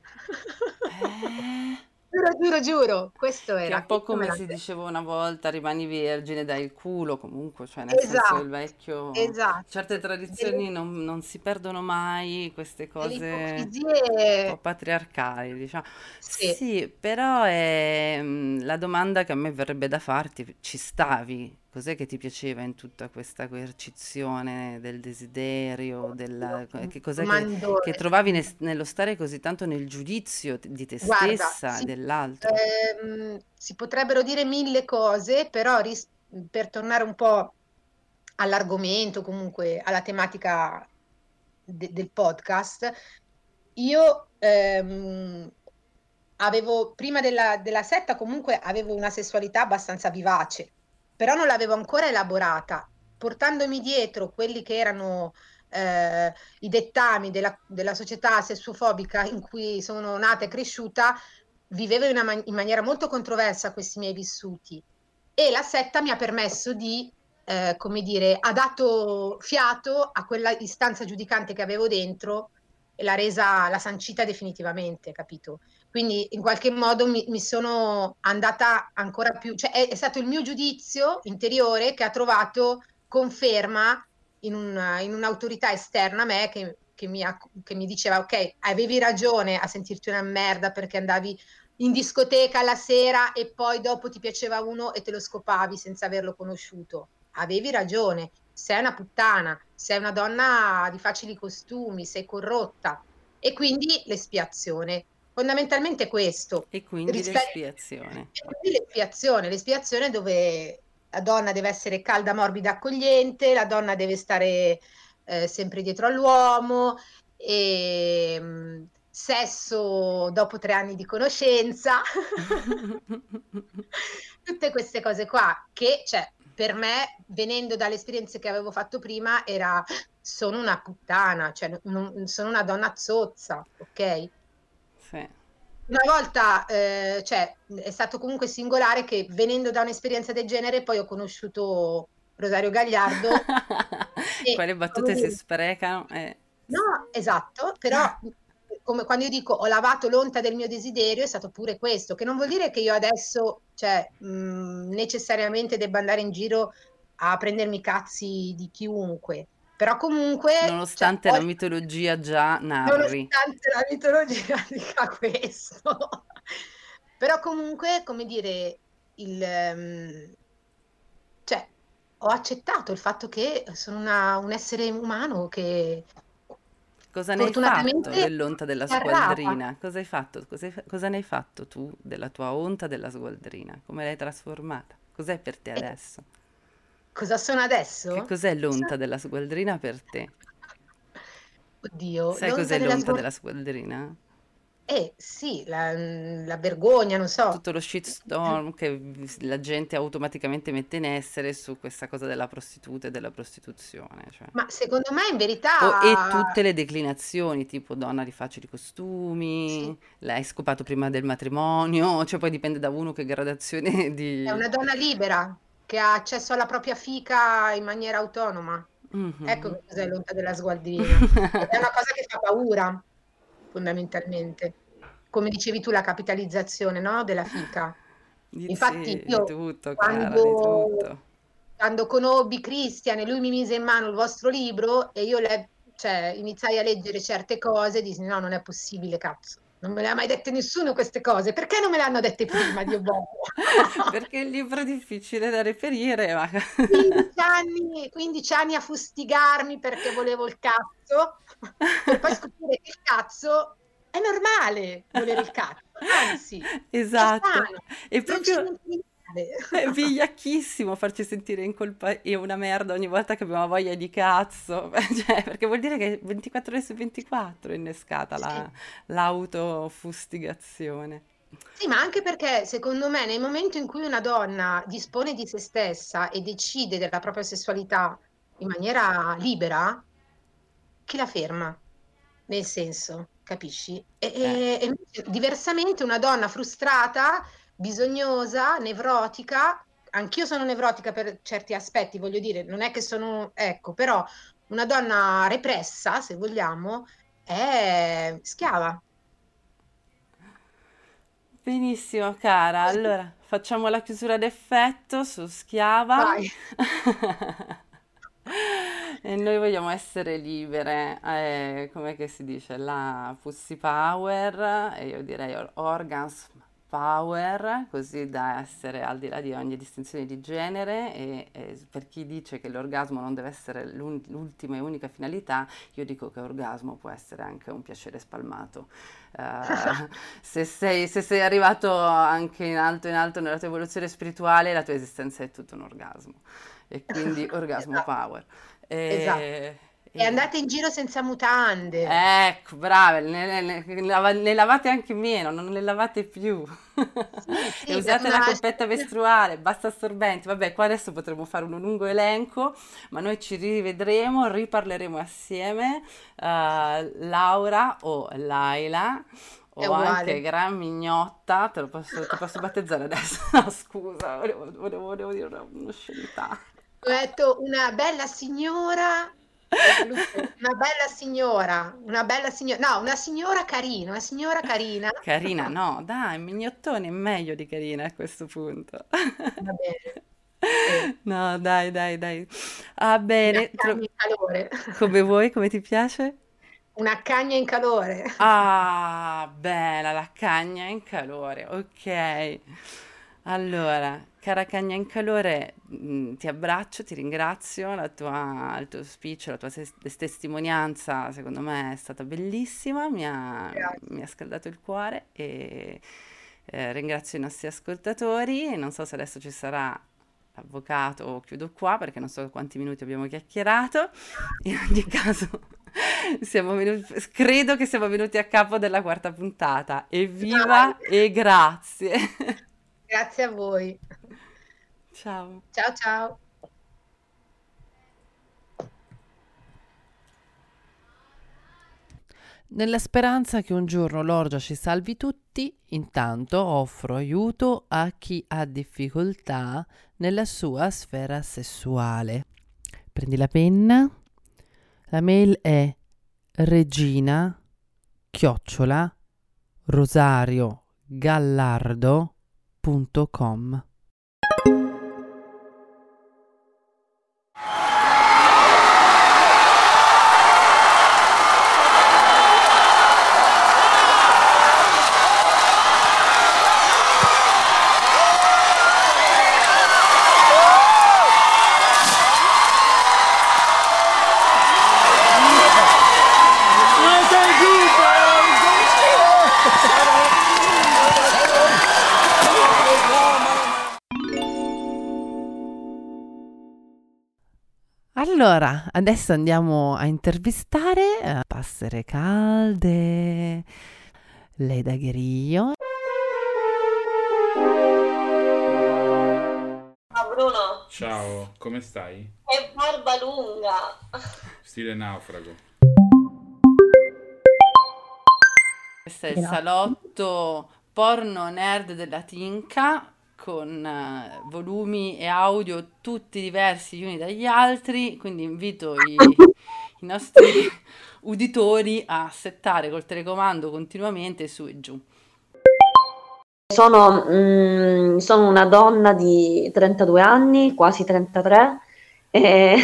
eh, Giuro, giuro, giuro, questo che è era. un po' Questo me come l'ha si detto. diceva una volta, rimani vergine, dai il culo, comunque, cioè nel senso il Esatto, vecchio... Certe esatto. tradizioni non si perdono mai, queste Delle cose un po' ipocrisie, patriarcali, diciamo. sì. Sì, però è la domanda che a me verrebbe da farti, ci stavi? Cos'è che ti piaceva in tutta questa coercizione del desiderio, che cos'è che Domandone. trovavi nello stare così tanto nel giudizio di te Guarda, stessa e dell'altro? si potrebbero dire mille cose, però per tornare un po' all'argomento, comunque alla tematica del podcast, io avevo, prima della setta, comunque avevo una sessualità abbastanza vivace, però non l'avevo ancora elaborata, portandomi dietro quelli che erano i dettami della società sessuofobica in cui sono nata e cresciuta, vivevo in maniera molto controversa questi miei vissuti e la setta mi ha permesso come dire, ha dato fiato a quella istanza giudicante che avevo dentro e l'ha sancita definitivamente, capito? Quindi in qualche modo mi sono andata ancora più, cioè è stato il mio giudizio interiore che ha trovato conferma in un'autorità esterna a me che mi diceva ok, avevi ragione a sentirti una merda perché andavi in discoteca la sera e poi dopo ti piaceva uno e te lo scopavi senza averlo conosciuto. Avevi ragione, sei una puttana, sei una donna di facili costumi, sei corrotta. E quindi l'espiazione. Fondamentalmente questo. E quindi Rispetto l'espiazione. e quindi l'espiazione dove la donna deve essere calda, morbida, accogliente, la donna deve stare sempre dietro all'uomo, e sesso dopo 3 anni di conoscenza, tutte queste cose qua che, cioè, per me, venendo dalle esperienze che avevo fatto prima, sono una puttana, cioè sono una donna zozza, ok? Sì. Una volta, cioè, è stato comunque singolare che venendo da un'esperienza del genere, poi ho conosciuto Rosario Gagliardo e, Quali come battute si dire, sprecano? no, esatto, però come quando io dico ho lavato l'onta del mio desiderio è stato pure questo, che non vuol dire che io adesso, cioè, necessariamente debba andare in giro a prendermi i cazzi di chiunque, però comunque, cioè, Nonostante la mitologia già narri. nonostante la mitologia dica questo, però comunque, come dire, cioè, ho accettato il fatto che sono un essere umano che Cosa ne hai fatto fortunatamente dell'onta della è errata. sgualdrina? Cosa hai fatto? Cosa ne hai fatto tu della tua onta della sgualdrina? Come l'hai trasformata? Cos'è per te E adesso? cosa sono Che adesso? cos'è l'onta della sgualdrina per te? Oddio, Sai l'onta cos'è della l'onta sguardia. della sgualdrina? Sì, la vergogna, non so. Tutto lo shitstorm che la gente automaticamente mette in essere su questa cosa della prostituta e della prostituzione, cioè. Ma secondo me in E verità tutte le declinazioni, tipo donna di facili sì, costumi, l'hai scopato prima del matrimonio, cioè poi dipende da uno che gradazione è di... una donna libera che ha accesso alla propria fica in maniera autonoma. Ecco Mhm. che cos'è l'onta della sgualdrina. Ed è una cosa che fa paura, fondamentalmente. Come dicevi tu, la capitalizzazione, no, della fica. Infatti Sì, di io tutto, cara, di quando, tutto. quando conobbi Christian e lui mi mise in mano il vostro libro e io cioè, iniziai a leggere certe cose, dissi no, non è possibile, cazzo. Non me le ha mai dette nessuno queste cose. Perché non me le hanno dette prima, Dio buono? Perché il libro è difficile da reperire, ma... 15 anni a fustigarmi perché volevo il cazzo, per poi scoprire che il cazzo è normale volere il cazzo, anzi, è Esatto, sano, è non c'è proprio... niente di male. È vigliacchissimo farci sentire in colpa e una merda ogni volta che abbiamo voglia di cazzo, cioè, perché vuol dire che 24 ore su 24 è innescata Sì. l'autofustigazione. Sì, ma anche perché secondo me nel momento in cui una donna dispone di se stessa e decide della propria sessualità in maniera libera, chi la ferma? Nel senso, capisci? Eh, E invece, diversamente una donna frustrata, bisognosa, nevrotica, anch'io sono nevrotica per certi aspetti, voglio dire, non è che sono, ecco, però una donna repressa, se vogliamo, è schiava. benissimo, cara. Allora, facciamo la chiusura d'effetto su Schiava. Vai. E noi vogliamo essere libere, come che si dice? La Pussy Power, e io direi Orgasm Power, così da essere al di là di ogni distinzione di genere e per chi dice che l'orgasmo non deve essere l'ultima e unica finalità, io dico che orgasmo può essere anche un piacere spalmato. Se sei arrivato anche in alto nella tua evoluzione spirituale, la tua esistenza è tutto un orgasmo e quindi orgasmo Esatto, power. esatto. E, E e- andate in giro senza mutande. ecco, brave, ne lavate anche meno, non ne lavate più. Sì, E sì, usate la una... coppetta mestruale, basta assorbenti. Vabbè, qua adesso potremmo fare un lungo elenco, ma noi ci rivedremo, riparleremo assieme. Laura o Laila è o anche uguale. Gran Mignotta, ti posso battezzare adesso? No, scusa, volevo dire un'oscenità. Ho detto una bella signora, una bella signora, no, una signora carina, Carina, no, dai, Mignottone è meglio di Carina a questo punto. va bene, sì, No, dai, dai, dai. Va una bene, cagna in calore, come vuoi, come ti piace? una cagna in calore. Ah, bella, la cagna in calore, ok. Allora, cara cagna in calore, ti abbraccio, ti ringrazio, il tuo speech, la tua testimonianza, secondo me è stata bellissima, Grazie. mi ha scaldato il cuore e ringrazio i nostri ascoltatori e non so se adesso ci sarà l'avvocato o chiudo qua perché non so quanti minuti abbiamo chiacchierato. In ogni caso, credo che siamo venuti a capo della quarta puntata. Dai, Evviva e grazie. grazie a voi. Ciao. Ciao ciao. Nella speranza che un giorno l'orgia ci salvi tutti, intanto offro aiuto a chi ha difficoltà nella sua sfera sessuale. Prendi la penna, la mail è regina-rosariogallardo.com. Allora, adesso andiamo a intervistare passere calde. Leda Grillo. Ciao Bruno, Ciao, come stai? è barba lunga. Stile naufrago. Questo è il salotto porno nerd della Tinca con volumi e audio tutti diversi gli uni dagli altri, quindi invito i nostri uditori a settare col telecomando continuamente su e giù. Sono una donna di 32 anni, quasi 33, e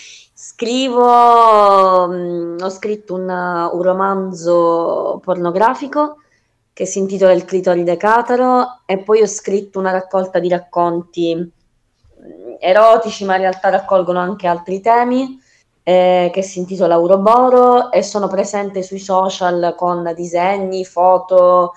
ho scritto un romanzo pornografico che si intitola Il clitoride cataro e poi ho scritto una raccolta di racconti erotici, ma in realtà raccolgono anche altri temi, che si intitola Uroboro e sono presente sui social con disegni, foto,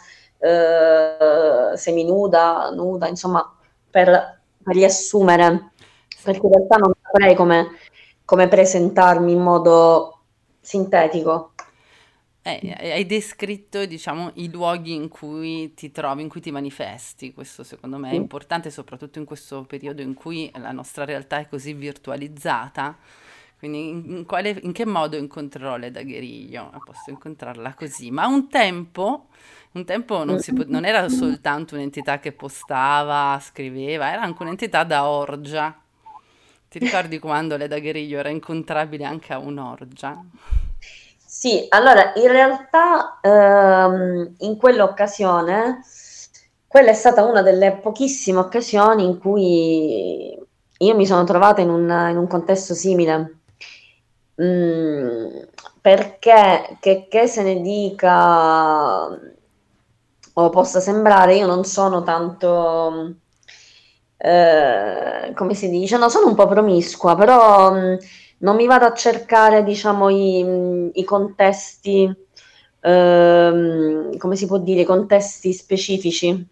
seminuda, nuda, insomma, per riassumere, perché in realtà non saprei come presentarmi in modo sintetico. Hai descritto, diciamo, i luoghi in cui ti trovi, in cui ti manifesti. Questo secondo me è importante, soprattutto in questo periodo in cui la nostra realtà è così virtualizzata. Quindi in che modo incontrerò Leda Grillo? Posso incontrarla così. Ma un tempo non era soltanto un'entità che postava, scriveva, era anche un'entità da orgia. Ti ricordi quando Leda Grillo era incontrabile anche a un'orgia? Sì, allora in realtà in quell'occasione, quella è stata una delle pochissime occasioni in cui io mi sono trovata in un contesto simile. Perché che se ne dica o possa sembrare, io non sono tanto, come si dice, no, sono un po' promiscua, però non mi vado a cercare, diciamo, i contesti, come si può dire, i contesti specifici.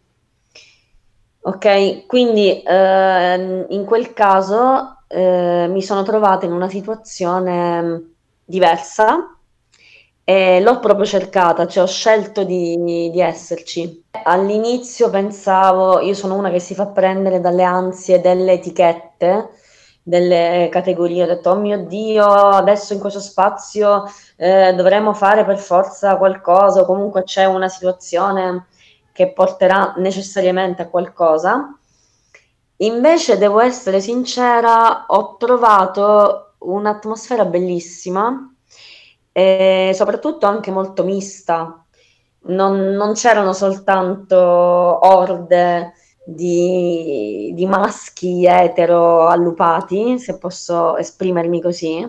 Ok, quindi in quel caso mi sono trovata in una situazione diversa e l'ho proprio cercata, cioè ho scelto di esserci. All'inizio pensavo, io sono una che si fa prendere dalle ansie delle etichette, delle categorie, ho detto, oh mio Dio, adesso in questo spazio dovremo fare per forza qualcosa, o comunque c'è una situazione che porterà necessariamente a qualcosa. Invece, devo essere sincera, ho trovato un'atmosfera bellissima e soprattutto anche molto mista. Non c'erano soltanto orde di maschi etero allupati, se posso esprimermi così.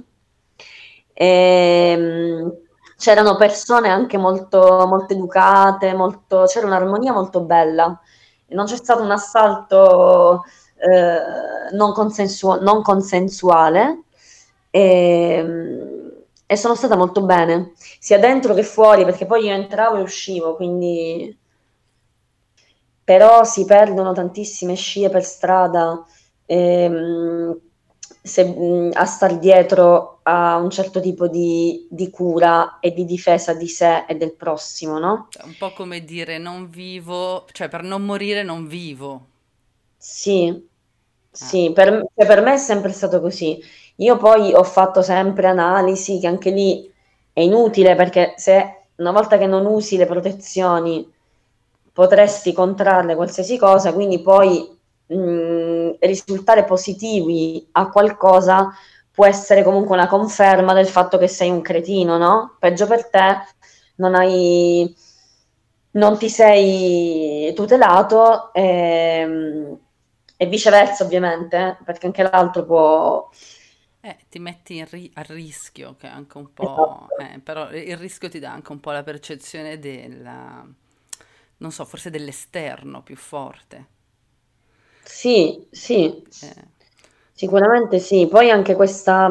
C'erano persone anche molto educate, c'era un'armonia molto bella. Non c'è stato un assalto non consensuale e sono stata molto bene, sia dentro che fuori, perché poi io entravo e uscivo, quindi però si perdono tantissime scie per strada a star dietro a un certo tipo di cura e di difesa di sé e del prossimo, no? Un po' come dire non vivo, cioè per non morire non vivo. Sì, per me è sempre stato così. Io poi ho fatto sempre analisi, che anche lì è inutile perché se una volta che non usi le protezioni potresti contrarre qualsiasi cosa, quindi poi risultare positivi a qualcosa può essere comunque una conferma del fatto che sei un cretino, no? Peggio per te, non ti sei tutelato e viceversa ovviamente, perché anche l'altro può... Ti metti a rischio, che è anche un po'... però il rischio ti dà anche un po' la percezione non so, forse dell'esterno più forte. Sì, sicuramente sì. Poi anche questa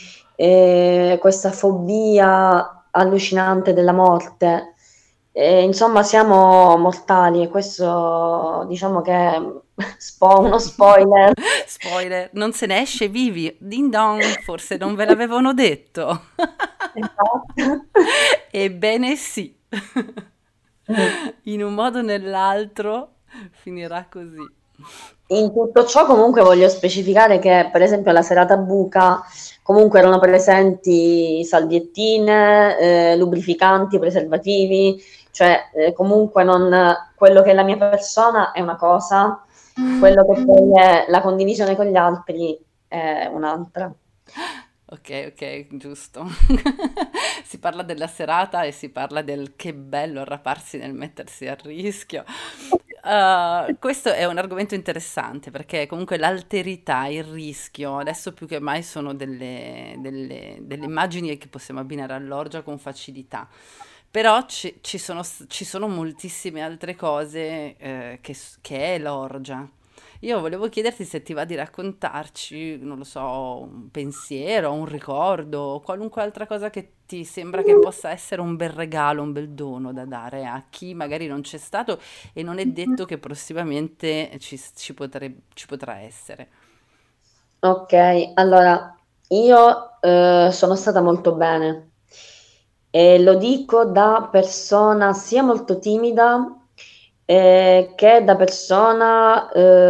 fobia allucinante della morte. Insomma, siamo mortali e questo diciamo che è uno spoiler. Spoiler, non se ne esce vivi. Ding dong, forse non ve l'avevano detto. Esatto. Ebbene sì. In un modo o nell'altro finirà così. In tutto ciò comunque voglio specificare che per esempio alla serata buca comunque erano presenti salviettine, lubrificanti, preservativi, cioè comunque non, quello che è la mia persona è una cosa, quello che poi è la condivisione con gli altri è un'altra. Ok, giusto. Si parla della serata e si parla del che bello arraparsi nel mettersi a rischio. Questo è un argomento interessante perché comunque l'alterità, il rischio, adesso più che mai sono delle immagini che possiamo abbinare all'orgia con facilità. Però ci sono moltissime altre cose che è l'orgia. Io volevo chiederti se ti va di raccontarci, non lo so, un pensiero, un ricordo, qualunque altra cosa che ti sembra che possa essere un bel regalo, un bel dono da dare a chi magari non c'è stato e non è detto che prossimamente ci potrà essere. Ok, allora io sono stata molto bene e lo dico da persona sia molto timida che da persona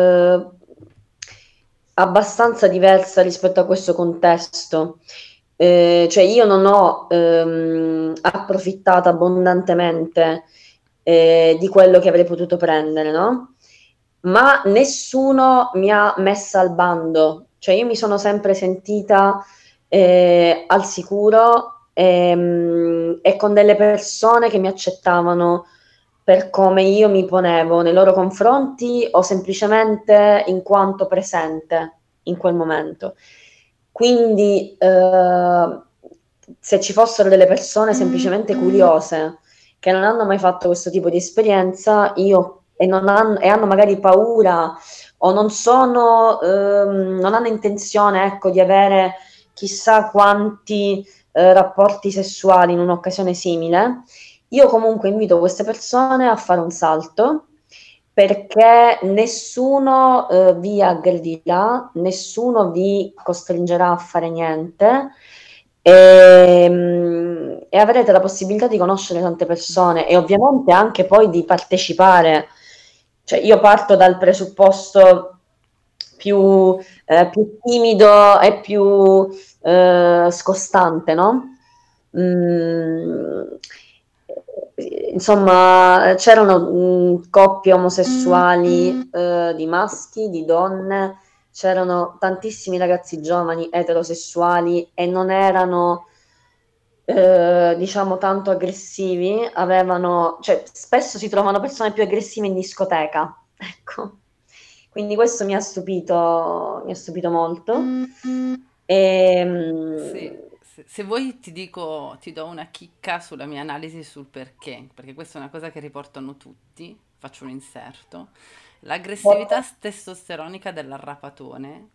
abbastanza diversa rispetto a questo contesto. Cioè io non ho approfittato abbondantemente di quello che avrei potuto prendere, no? Ma nessuno mi ha messa al bando, cioè io mi sono sempre sentita al sicuro e con delle persone che mi accettavano per come io mi ponevo nei loro confronti o semplicemente in quanto presente in quel momento. Quindi se ci fossero delle persone semplicemente curiose che non hanno mai fatto questo tipo di esperienza, e hanno magari paura o non hanno intenzione, ecco, di avere chissà quanti rapporti sessuali in un'occasione simile, io comunque invito queste persone a fare un salto perché nessuno vi aggredirà, nessuno vi costringerà a fare niente e avrete la possibilità di conoscere tante persone e ovviamente anche poi di partecipare. Cioè, io parto dal presupposto più timido e più scostante, no? Mm, insomma, c'erano coppie omosessuali di maschi, di donne, c'erano tantissimi ragazzi giovani eterosessuali e non erano diciamo tanto aggressivi, cioè spesso si trovano persone più aggressive in discoteca, ecco. Quindi questo mi ha stupito molto. Sì, se vuoi ti do una chicca sulla mia analisi sul perché questa è una cosa che riportano tutti, faccio un inserto. L'aggressività testosteronica dell'arrapatone,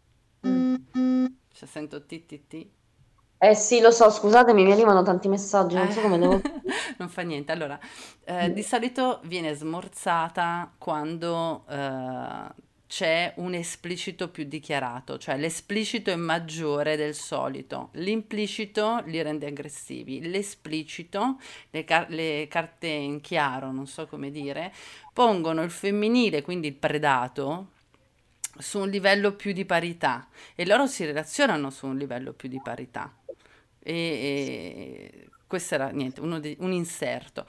cioè sento TTT. Eh sì, lo so, scusatemi, mi arrivano tanti messaggi, non so come devo... Non fa niente. Allora, di solito viene smorzata quando c'è un esplicito più dichiarato, cioè l'esplicito è maggiore del solito, l'implicito li rende aggressivi, l'esplicito, le carte in chiaro, non so come dire, pongono il femminile, quindi il predato, su un livello più di parità e loro si relazionano su un livello più di parità. E questo era niente, un inserto.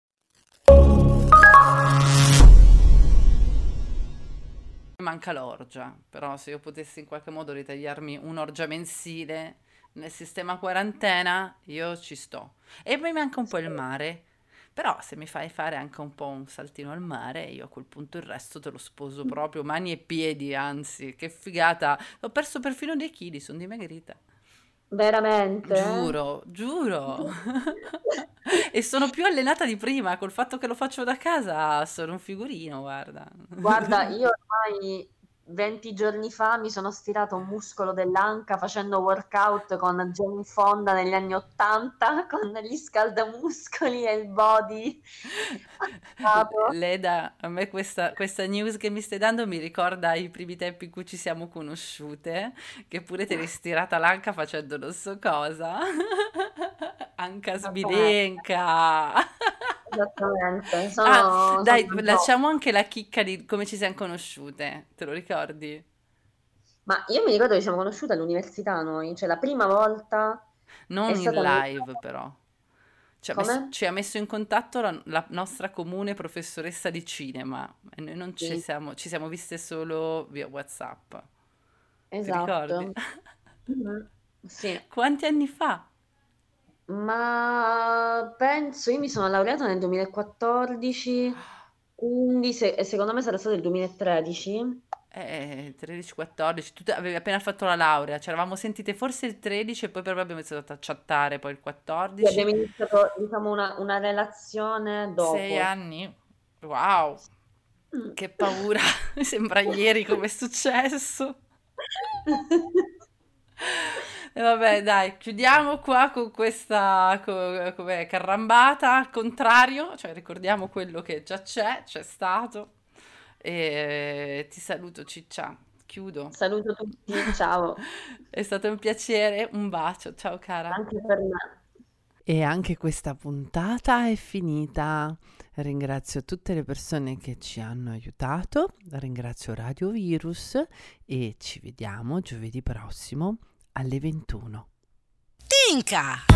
Manca l'orgia, però se io potessi in qualche modo ritagliarmi un'orgia mensile nel sistema quarantena, io ci sto. E poi manca un po' il mare, però se mi fai fare anche un po' un saltino al mare, io a quel punto il resto te lo sposo proprio, mani e piedi, anzi, che figata. Ho perso perfino dei chili, sono dimagrita. Veramente? Giuro. E sono più allenata di prima, col fatto che lo faccio da casa, sono un figurino, guarda. Guarda, io ormai 20 giorni fa mi sono stirato un muscolo dell'anca facendo workout con Jane Fonda negli anni 80 con gli scaldamuscoli e il body attaccato. Leda, a me questa news che mi stai dando mi ricorda i primi tempi in cui ci siamo conosciute, che pure ti eri stirata l'anca facendo non so cosa. Anca Vabbè, sbilenca. Esattamente. Dai, sono un po'. lasciamo anche la chicca di come ci siamo conosciute, te lo ricordi? Ma io mi ricordo che ci siamo conosciute all'università noi, cioè la prima volta è Non in stata live, però. come? Ci ha messo in contatto la nostra comune professoressa di cinema e noi non Sì, ci siamo viste solo via WhatsApp. Ti ricordi? esatto. Mhm. Sì, Quanti anni fa? ma penso, io mi sono laureata nel 2014, quindi secondo me sarà stato il 2013. 13-14, tu avevi appena fatto la laurea, ci eravamo sentite forse il 13 e poi però abbiamo iniziato a chattare poi il Sì, 14. abbiamo iniziato, diciamo, una relazione 6 dopo. anni? Wow, Mm. che paura, mi sembra ieri come è successo. E vabbè, dai, chiudiamo qua con questa com'è, carrambata al contrario, cioè ricordiamo quello che già c'è stato. E ti saluto, Ciccia. Chiudo. Saluto tutti, ciao, È stato un piacere, un bacio, ciao cara. anche per me. E anche questa puntata è finita. Ringrazio tutte le persone che ci hanno aiutato, ringrazio Radio Virus e ci vediamo giovedì prossimo alle 21. Tinca!